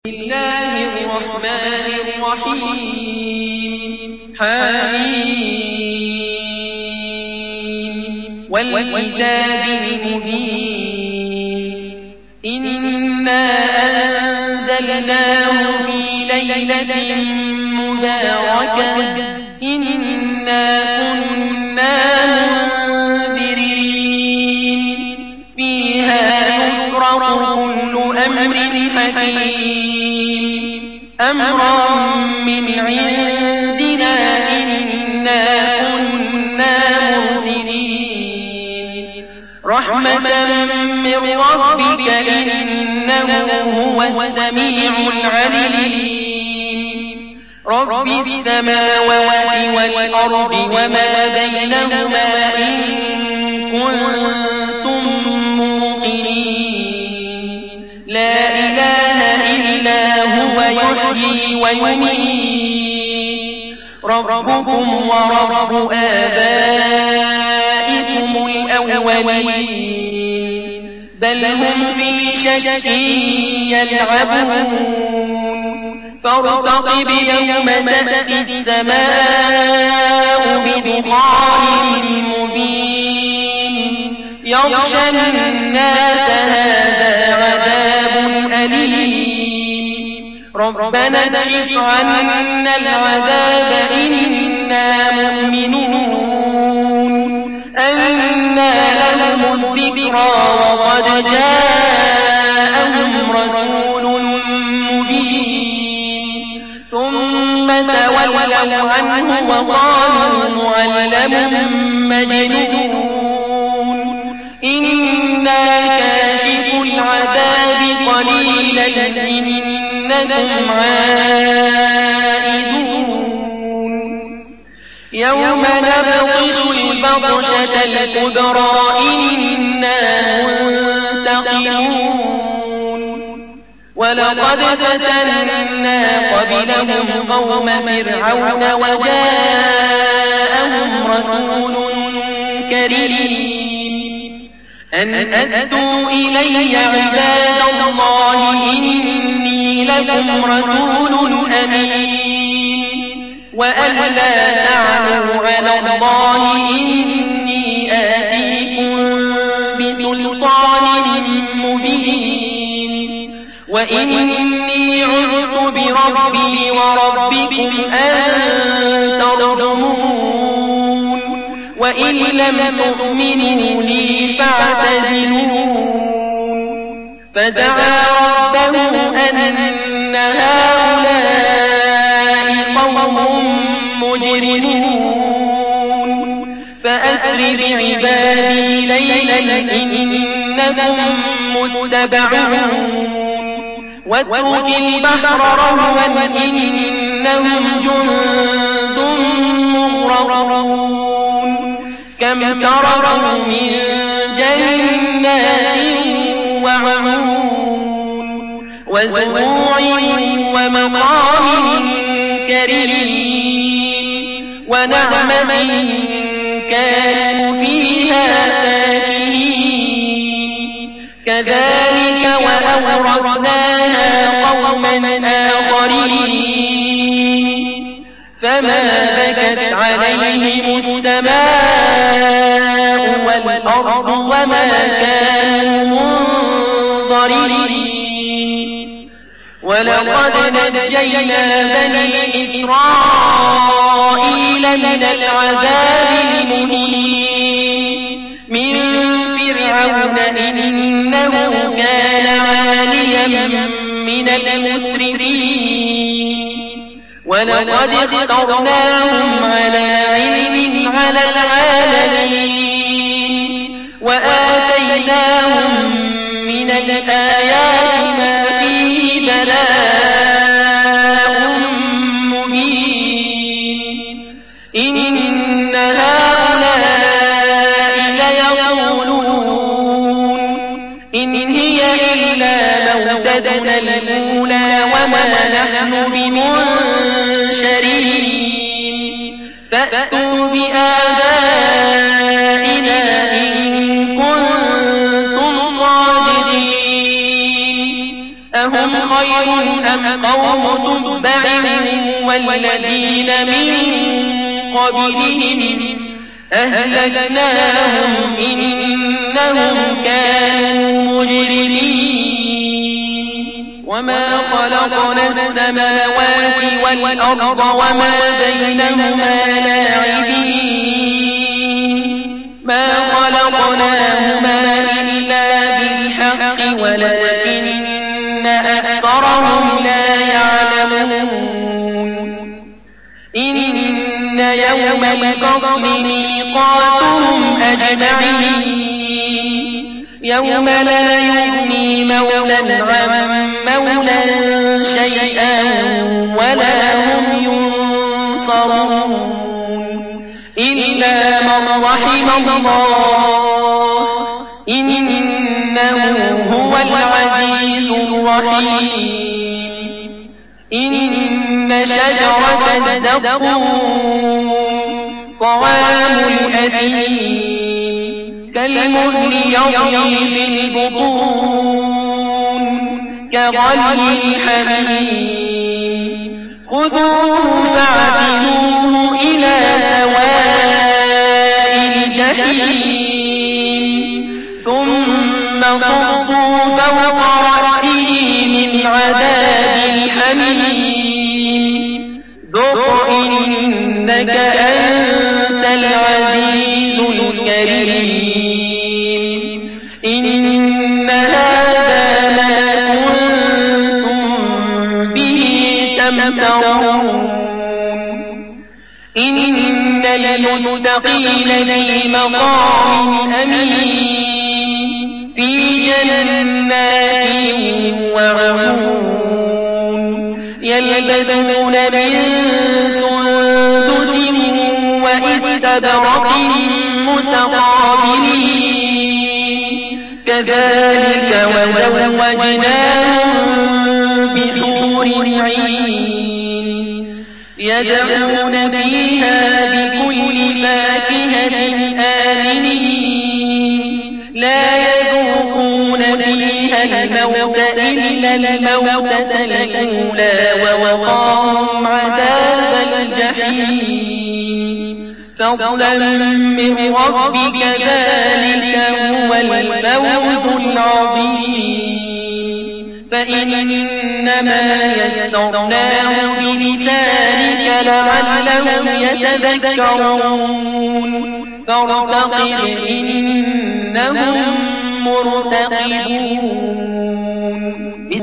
بسم الله الرحمن الرحيم حميم والكتاب المبين إنا أنزلناه في ليلة مباركة إنا كنا منذرين فيها يفرق كل أمر حكيم أمرا من عندنا إنا كنا مرسلين رحمة من ربك إنه هو السميع العليم رب السماوات والأرض وما بينهما إن كنتم موقنين لا إله إلا هو يحيي ويميت ربكم ورب آبائكم الأولين بل هم في شك يلعبون فارتقب يوم تأتي السماء بدخان مبين يغشى الناس هذا عذاب أليم ربنا اكشف عنا العذاب إنا مؤمنون أنى لهم الذكرى وقد جاءهم رسول مبين ثم تولوا عنه وقالوا معلم مجنون إنا كاشف العذاب قليلا إنكم عائدون يوم نبطش البطشة الكبرى إنا منتقمون ولقد فتنا قبلهم قوم فرعون وجاءهم رسول كريم أن أدوا إلي عباد الله إني لكم رسول أمين وأن لا تعلوا على الله إني آتيكم بسلطان مبين وإني عذت بربي وربكم أن ترجمون وإن لم تؤمنوا لي فاعتزلون فدعا ربه أن هؤلاء قوم مجرمون فأسر بعبادي ليلا إنكم متبعون واترك البحر رهوا إنهم جند مغرقون كم تركوا من جنات وعيون وزروع ومقام كريم ونعمة كانوا فيها فاكهين كذلك وأورثناها قوما آخرين فما بكت عليهم السماء والأرض وما كانوا منظرين ولقد نجينا بني إسرائيل من العذاب المهين من فرعون إنه كان عاليا من المسرفين ولقد اخترناهم على علم على العالمين وآتيناهم من الآيات ما فيه بلاء مبين إن هؤلاء ليقولون إن هي إلا موتتنا الأولى وما نحن بمنشرين فأتوا بآبائنا إن كنتم صادقين أهم أهم خير أم قوم تبع والذين من قبلهم أهلكناهم إنهم كانوا مجرمين وما خلقنا السماوات والأرض وما بينهما لاعبين ما خلقناهما إلا بالحق ولكن أكثرهم لا يعلمون إن يوم الفصل ميقاتهم أجمعين يوم لا يغني مولى عن مولى شيئا ولا هم ينصرون إلا من رحم الله إنه هو العزيز الرحيم إن شجرة الزقوم طعام الأثيم كالمهل يغلي في البطون كغلي الحميم خذوه فاعتلوه إلى سواء الجحيم ثم صصوا فوق رأسه من عذاب الحميم ذق إنك أنت العزيز الكريم إن هذا ما كنتم به تمترون إن للمتقين في مقام أمين في جنات وعيون يلبسون من سندس وإستبرق متقابلين كذلك وزوجناهم بحور عين يدعون فيها بكل فاكهة آمنين لا يذوقون فيها الموت إلا الموتة الأولى ووقاهم عذاب الجحيم فضلا من ربك ذلك هو الفوز العظيم فإنما يسرناه بلسانك لعلهم يتذكرون فارتقب إنهم مرتقبون